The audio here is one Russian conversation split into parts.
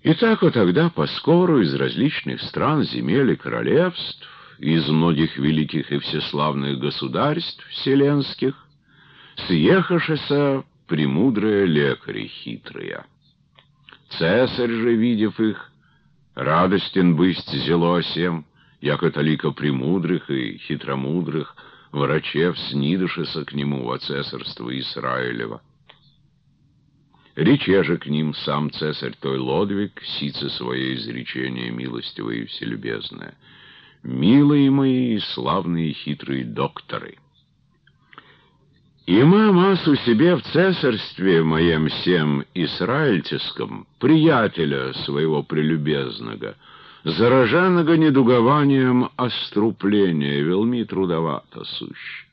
Итак, вот тогда поскору из различных стран, земель и королевств, из многих великих и всеславных государств вселенских, съехавшися премудрые лекари хитрые. Цесарь же, видев их, радостен бысть зело сем, яко толико премудрых и хитромудрых врачев снидышеся к нему во цесарство Израилева. Рече же к ним сам цесарь той Лодвиг, сице свое изречение милостивое и вселюбезное: «Милые мои, славные хитрые докторы, има массу себе в цесарстве моем всем израильтеском приятеля своего прелюбезного, зараженного недугованием острубления, велми трудовато сущ.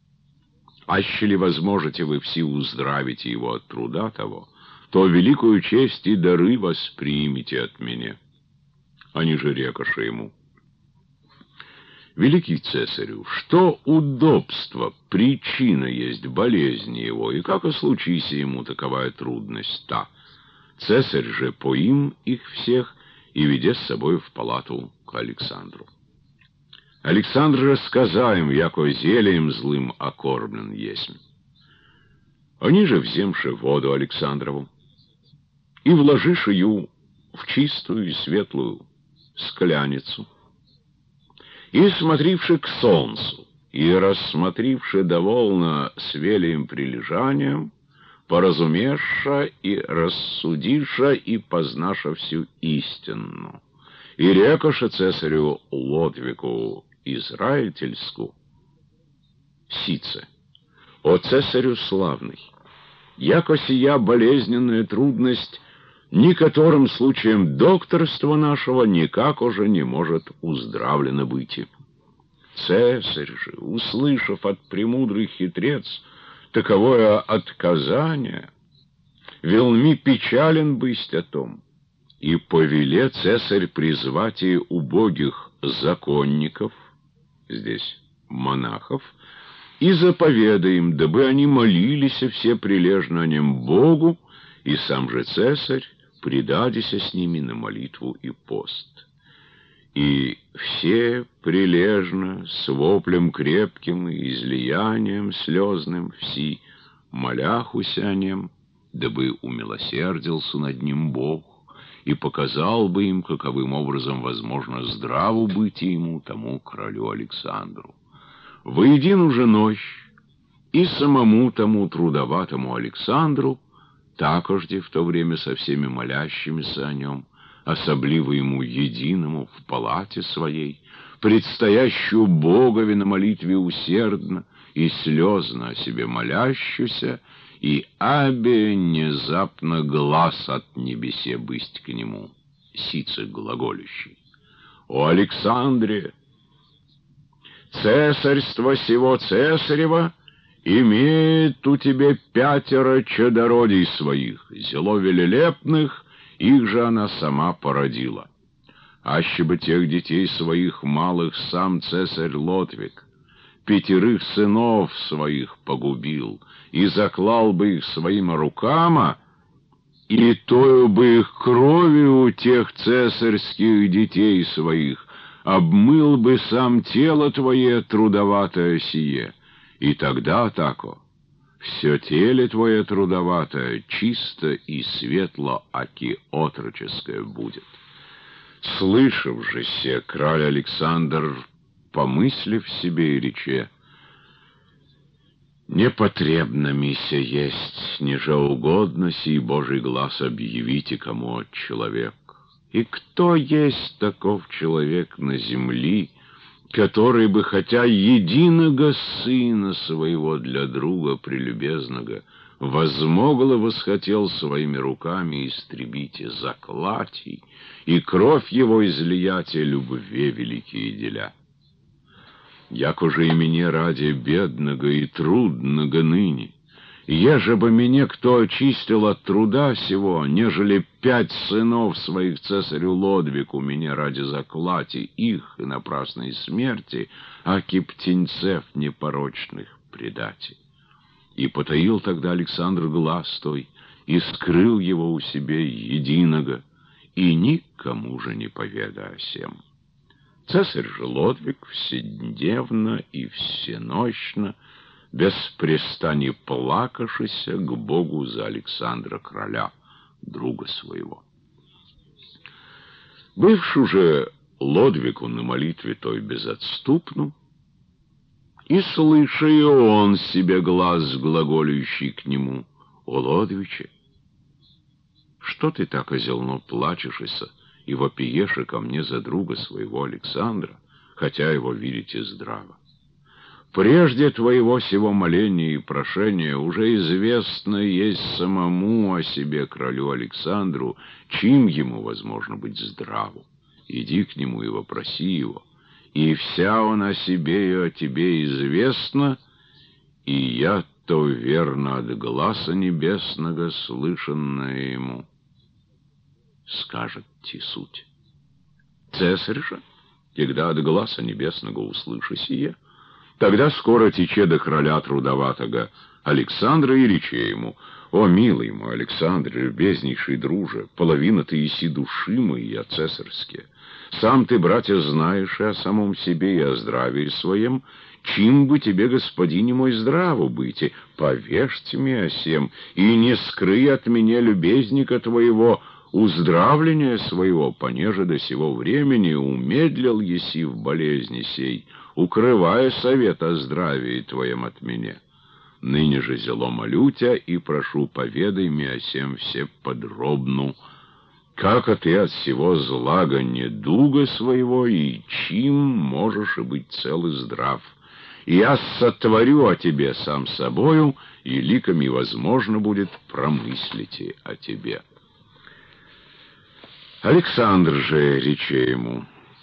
Аще ли возможете вы все уздравите его от труда того, то великую честь и дары воспримите от меня». Они же рекоши ему: «Великий цесарю, что удобство, причина есть болезни его, и как и случися ему таковая трудность та». Цесарь же поим их всех и веде с собой в палату к Александру. Александр же сказаем, яко зельем злым окормлен есть. Они же, вземши воду Александрову и вложишь ее в чистую и светлую скляницу, и, смотривши к солнцу, и рассмотривши довольно с велием прилежанием, поразумеша и рассудиша и познаша всю истину, и рекоша цесарю Лодвику Израильтельску: «Сице, о цесарю славный, яко сия болезненная трудность никоторым случаем докторства нашего никак уже не может уздравлено быть. Цесарь же, услышав от премудрый хитрец таковое отказание, велми печален бысть о том, и повеле цесарь призвать и убогих законников, здесь монахов, и заповеда им, дабы они молились все прилежно о нем Богу, и сам же цесарь предадися с ними на молитву и пост. И все прилежно, с воплем крепким и излиянием слезным, все моляхуся о нем, дабы умилосердился над ним Бог и показал бы им, каковым образом возможно здраву быть ему, тому королю Александру. Воедину же ночь и самому тому трудоватому Александру, такожде в то время со всеми молящимися о нем, особливо ему единому в палате своей, предстоящую Богови на молитве усердно и слезно о себе молящуся, и абе внезапно глаз от небесе бысть к нему, сице глаголющий: «О Александре, цесарство сего цесарева имеет у тебя 5 чадородий своих, зело велелепных, их же она сама породила. Аще бы тех детей своих малых сам цесарь Лодвиг 5 сынов своих погубил и заклал бы их своими руками, и тою бы их кровью у тех цесарских детей своих обмыл бы сам тело твое трудоватое сие, и тогда тако все теле твое трудоватое чисто и светло, аки отроческое будет». Слышав же се, краль Александр, помыслив себе и рече: «Непотребно мися есть, ниже угодно сей Божий глаз объявите кому от человек. И кто есть таков человек на земли, который бы хотя единого сына своего для друга прелюбезного возмогло восхотел своими руками истребить и заклать, и кровь его излиять и любви великие деля? Яко же и мне ради бедного и трудного ныне, еже бы меня кто очистил от труда сего, нежели 5 сынов своих цесарю Лодвику меня ради заклати их и напрасной смерти, аки птенцев непорочных предати». И потаил тогда Александр глаз той, и скрыл его у себе единого, и никому же не поведа о сем. Цесарь же Лодвиг вседневно и всенощно, без престаний плакавшийся к Богу за Александра короля, друга своего. Бывший уже Лодвигу на молитве той безотступну, и слыша и он себе глаз глаголющий к нему: «О, Лодвиче, что ты так озелно плачешься и вопиешь ко мне за друга своего Александра, хотя его видите здраво? Прежде твоего сего моления и прошения уже известно есть самому о себе королю Александру, чим ему возможно быть здраву. Иди к нему и вопроси его, и вся он о себе и о тебе известна, и я то верно от гласа небесного слышанное ему. Скажет ти суть. Цесарь же, когда от гласа небесного услыша сие, тогда скоро тече до короля трудоватого Александра и рече ему: «О, милый мой Александр, любезнейший друже, половина ты иси души моей, цесарские. Сам ты, братья, знаешь и о самом себе, и о здравии своем, чим бы тебе, господине мой, здраво быть, повежьте мне о сем, и не скрый от меня, любезника твоего, уздравления своего, понеже до сего времени умедлил еси в болезни сей, укрывая совет о здравии твоем от меня. Ныне же зело молю тебя и прошу, поведай мне о сем все подробно, как ты от всего злага недуга своего, и чим можешь и быть цел и здрав. И я сотворю о тебе сам собою, и ликами возможно будет промыслить о тебе». Александр же рече ему: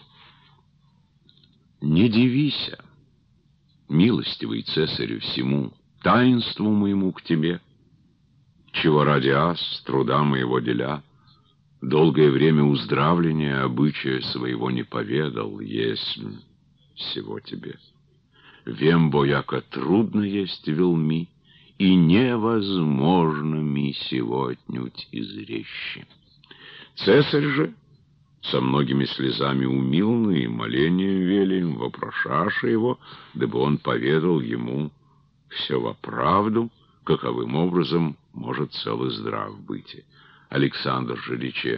«Не дивися, милостивый цесарю, всему таинству моему к тебе, чего ради аз, труда моего деля, долгое время уздравления обычая своего не поведал, есть всего тебе. Вембо, яко трудно есть велми, и невозможно ми сего отнюдь изрещи». Цесарь же, со многими слезами умилны и молением велим, вопрошаша его, дабы он поведал ему все во правду, каковым образом может цел и здрав быть. Александр же рече: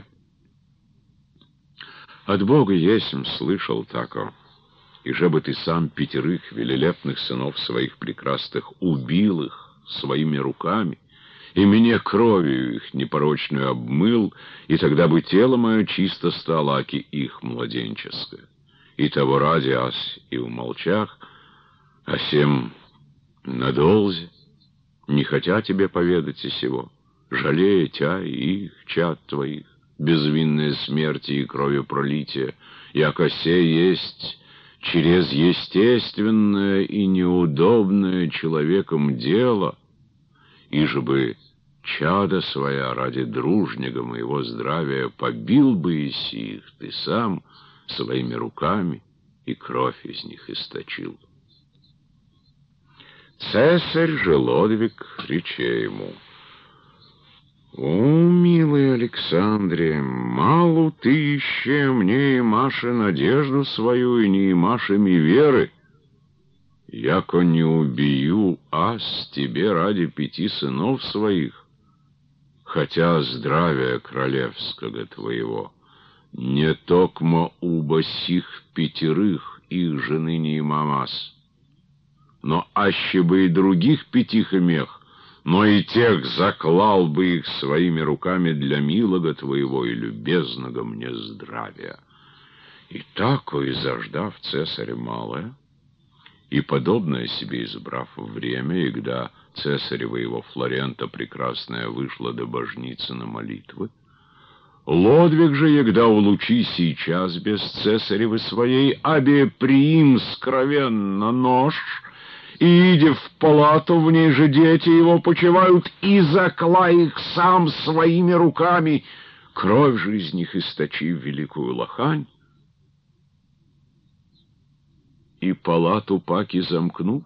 «От Бога есмь слышал тако, и же бы ты сам 5 велелепных сынов своих прекрасных убил их своими руками, и мне кровью их непорочную обмыл, и тогда бы тело мое чисто стало, аки их младенческое. И того ради аз и умолчах, а сем надолзе, не хотя тебе поведать и сего, жалея тя и их, чад твоих, безвинной смерти и кровопролития, яко се есть через естественное и неудобное человеком дело, и же бы чада своя ради дружнего моего здравия побил бы иси их ты сам своими руками и кровь из них источил». Цесарь же Лодвиг рече ему: «О, милый Александре, малу ты еще мне имаше надежду свою, и не имаше ми веры, яко не убью аз тебе ради 5 сынов своих, хотя здравия королевского твоего, не токмо уба сих 5 их жены не имамас, но аще бы и других 5 имех, но и тех заклал бы их своими руками для милого твоего и любезного мне здравия». И тако, и заждав цесаря малое, и подобное себе избрав время, и когда цесарева его Флорента прекрасная вышла до божницы на молитвы, Лодвиг же, егда улучи сейчас без цесаревы своей, абе приим скровенно нож, и, идя в палату, в ней же дети его почивают, и закла их сам своими руками, кровь же из них источив великую лохань, и палату паки замкнув,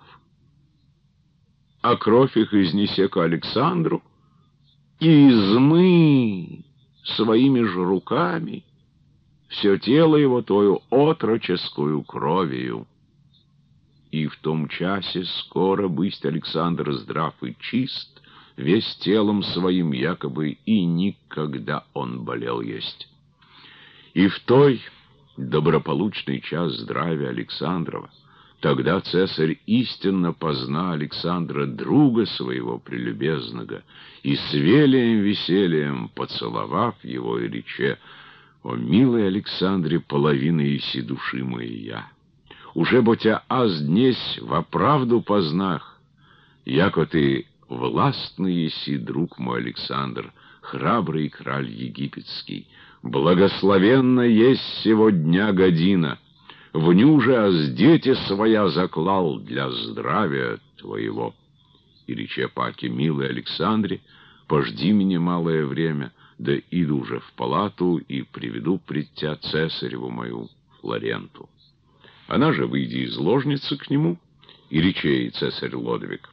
а кровь их изнесе к Александру, и измы своими же руками все тело его тою отроческую кровью. И в том часе скоро бысть Александр здрав и чист, весь телом своим якобы и никогда он болел есть. И в той доброполучный час здравия Александрова тогда цесарь истинно позна Александра, друга своего прелюбезного, и с велием весельем поцеловав его и рече: «О, милый Александре, половина еси души моя, уже бо тя аз днесь во правду познах, яко ты властный еси, друг мой Александр, храбрый краль египетский, благословенна есть сего дня година, в ню же аз дети своя заклал для здравия твоего. И рече паки: милый Александре, пожди меня малое время, да иду уже в палату и приведу пред тя цесареву мою Флоренту». Она же, выйдя из ложницы к нему, и рече ей цесарь Лодвиг: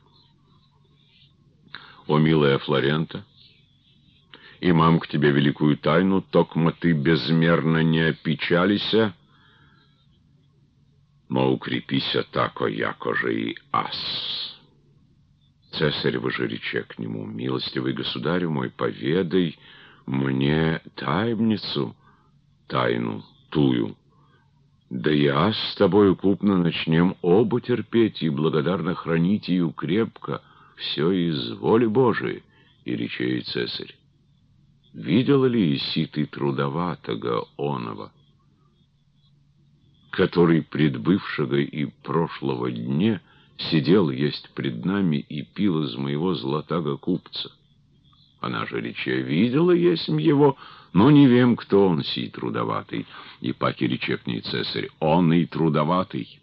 «О, милая Флорента, имам к тебе великую тайну, токмо ты безмерно не опечалися, но укрепися тако, яко же и ас». Цесарь же рече к нему: «Милостивый государю мой, поведай мне таемницу, тайну тую, да я с тобою купно начнем оба терпеть и благодарно хранить ее крепко, все из воли Божией». И рече ей цесарь: «Видела ли еси ты трудоватого оного, который пред бывшего и прошлого дне сидел есть пред нами и пил из моего золотого купца?» Она же рече: «Видела есмь его, но не вем, кто он сей трудоватый». И паки рече к ней цесарь: «Он и трудоватый,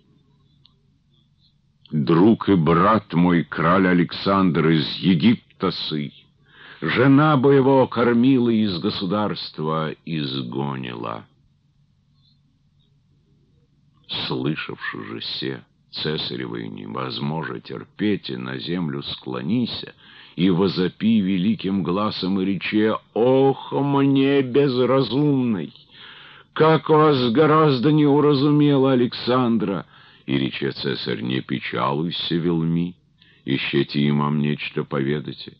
друг и брат мой, краль Александр из Египта сый. Жена бы его кормила, из государства изгонила». Слышавши же се, цесаревой невозможно терпеть, и на землю склонися, и возопи великим гласом и рече: «Ох, мне безразумный! Как вас гораздо не уразумела Александра!» И рече цесарь: «Не печалуйся, велми, ищите имам нечто поведайте.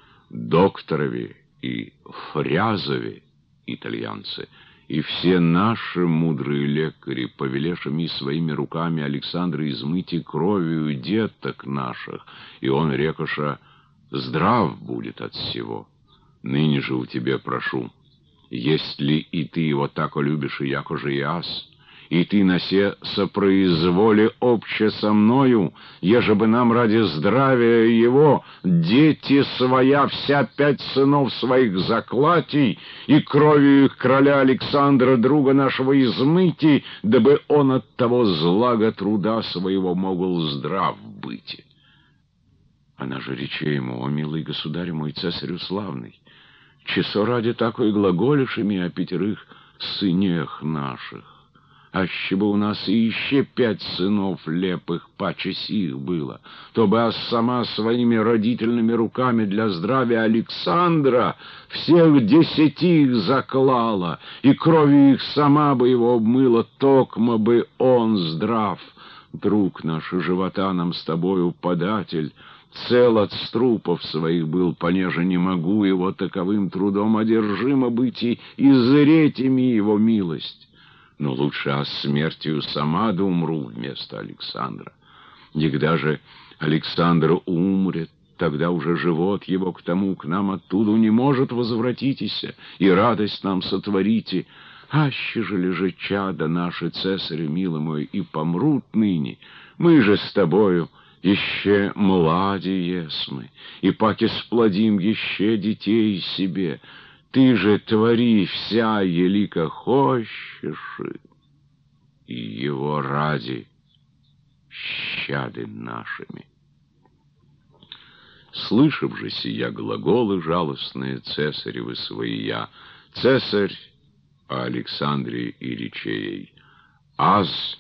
Докторови и Фрязови, итальянцы, и все наши мудрые лекари повелешами своими руками Александра измыть и кровью деток наших, и он, рекоша, здрав будет от всего. Ныне же у тебя прошу, есть ли и ты его тако любишь, и яко же и ас, и ты на се сопроизволи обще со мною, еже бы нам ради здравия его дети своя вся 5 сынов своих заклати, и кровью их короля Александра, друга нашего, измыти, дабы он от того злага труда своего могл здрав быть». Она же рече ему: «О, милый государь мой, цесарю славный, часо ради такой глаголишь ими о 5 сынех наших, аще бы у нас и еще 5 сынов лепых паче сих было, то бы ас сама своими родительными руками для здравия Александра всех 10 их заклала, и кровью их сама бы его обмыла, токмо бы он здрав. Друг наш, живота нам с тобою податель, цел от струпов своих был, понеже не могу его таковым трудом одержимо быть и изреть ими его милость. Но лучше а смертью сама да умру вместо Александра. Егда же Александр умрет, тогда уже живот его к тому, к нам оттуда не может возвратитеся, и радость нам сотворите. Аще же лежит чадо наши, цесарю милый мой, и помрут ныне. Мы же с тобою еще млади есмы, и паки сплодим еще детей себе. Ты же твори вся, елика хочешь, и его ради щады нашими». Слышав же сия глаголы жалостные цесаревы своя, цесарь о Александре и рече ей: «Аз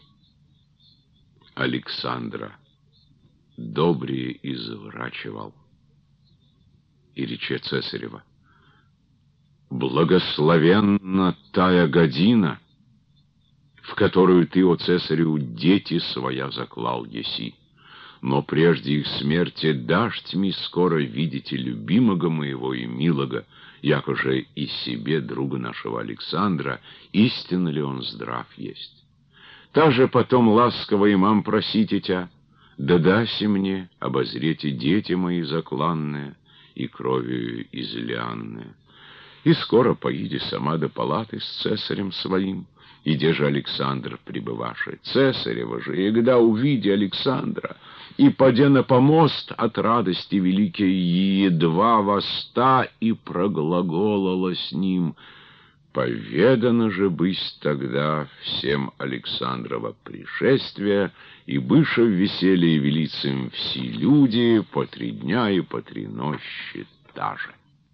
Александра добрее изврачивал». И рече цесарева: Благословенна тая година, в которую ты, о цесарю, дети своя заклал еси. Но прежде их смерти дашь ми скоро видите любимого моего и милого, якоже и себе друга нашего Александра, истинно ли он здрав есть. Также потом ласково имам просите тя, да даси мне обозрете дети мои закланные и кровью излянные. И скоро поиди сама до палаты с цесарем своим, и где же Александр пребываши. Цесарева же, егда увиди Александра, и паде на помост от радости великой, едва воста и проглаголала с ним. Поведано же быть тогда всем Александрова пришествие, и быше в веселье велиц им все люди по 3 дня и по 3 ночи даже.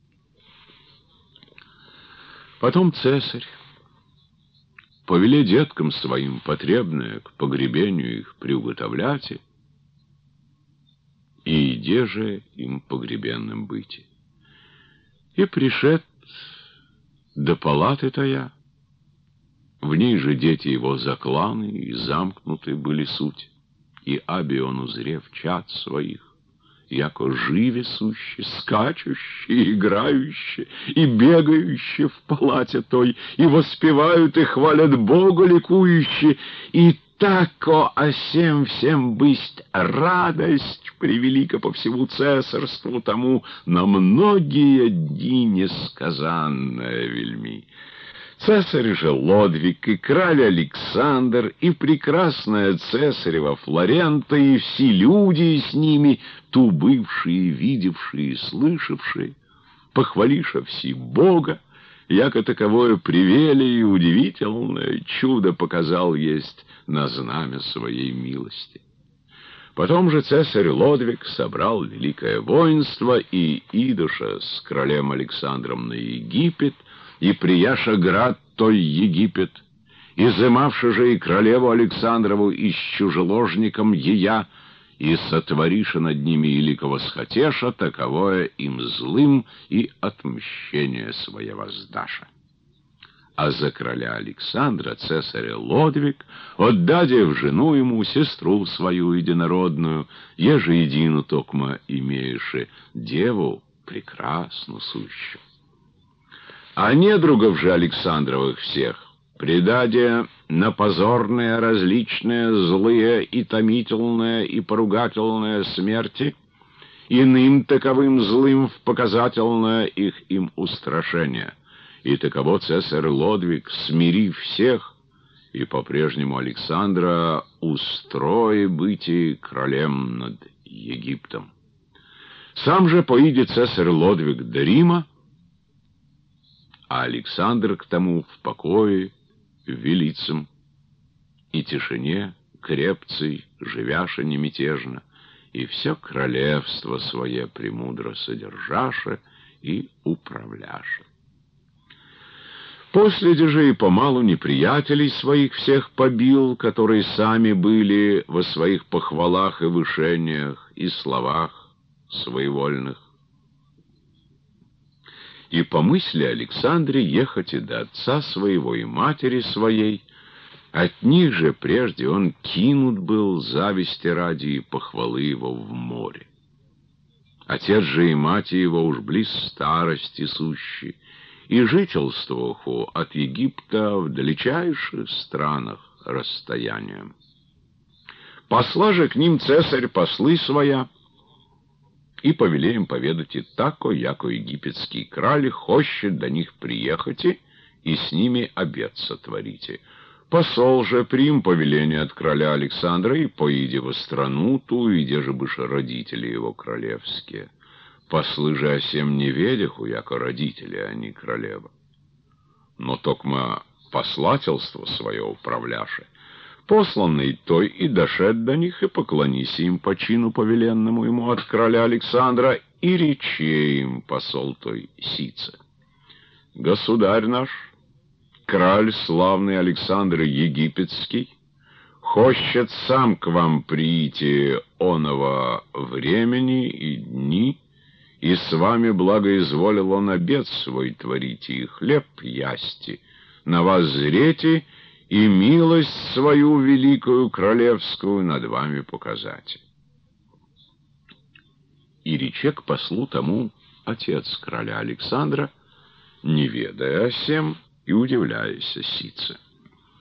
Потом цесарь повеле деткам своим потребное к погребению их приуготовляти, и иде же им погребенным быть. И пришед до палаты тая, в ней же дети его закланы и замкнуты были суть, и аби он, узрев чад своих, яко живе сущи, скачущие, играющие и бегающие в палате той, и воспевают и хвалят Бога ликующие, и тако о сем всем бысть радость превелика по всему цесарству тому на многие дни несказанная вельми. Цесарь же Лодвиг и краль Александр, и прекрасная цесарева Флорента, и все люди с ними, ту бывшие, видевшие и слышавшие, похвалиша все Бога, яко таковое привели и удивительное чудо показал есть на знамя своей милости. Потом же цесарь Лодвиг собрал великое воинство и идоша с королем Александром на Египет, и прияша град той Египет, изымавши же и королеву Александрову и с чужеложником ея, и сотвориша над ними великого схотеша, таковое им злым и отмщение свое воздаша. А за короля Александра цесаря Лодвиг отдаде в жену ему сестру свою единородную, еже едину токмо имееши деву прекрасну сущую. А недругов же Александровых всех предаде на позорные, различные, злые и томительные и поругательные смерти, иным таковым злым в показательное их им устрашение. И таково цесарь Лодвиг, смирив всех, и по-прежнему Александра устрои быти королем над Египтом. Сам же поиде цесарь Лодвиг до Рима, а Александр к тому в покое, велицем, и тишине крепцей, живяша немятежно, и все королевство свое премудро содержаше и управляше. После же и помалу неприятелей своих всех побил, которые сами были во своих похвалах и вышениях и словах своевольных. И по мысли Александре ехать и до отца своего и матери своей, от них же прежде он кинут был зависти ради и похвалы его в море. Отец же и мать его уж близ старости сущи, и жительствоваху от Египта в далечайших странах расстоянием. Посла же к ним цесарь послы своя, и повели им поведать и тако, яко египетский краль хочет до них приехати и с ними обед сотворите. Посол же прим повеление от короля Александра и поиди во страну ту, и где же быше родители его королевские. Послы же о сем не ведяху, яко родители, а не королева. Но токмо послательство свое управляше, посланный той и дошед до них, и поклонись им по чину повеленному ему от короля Александра, и рече им посол той сице: «Государь наш, краль славный Александр Египетский, хочет сам к вам прийти оного времени и дни, и с вами благоизволил он обед свой творите, и хлеб ясти, на вас зрете, и милость свою великую королевскую над вами показать». И рече к послу тому отец короля Александра, не ведая о сем и удивляясь сице.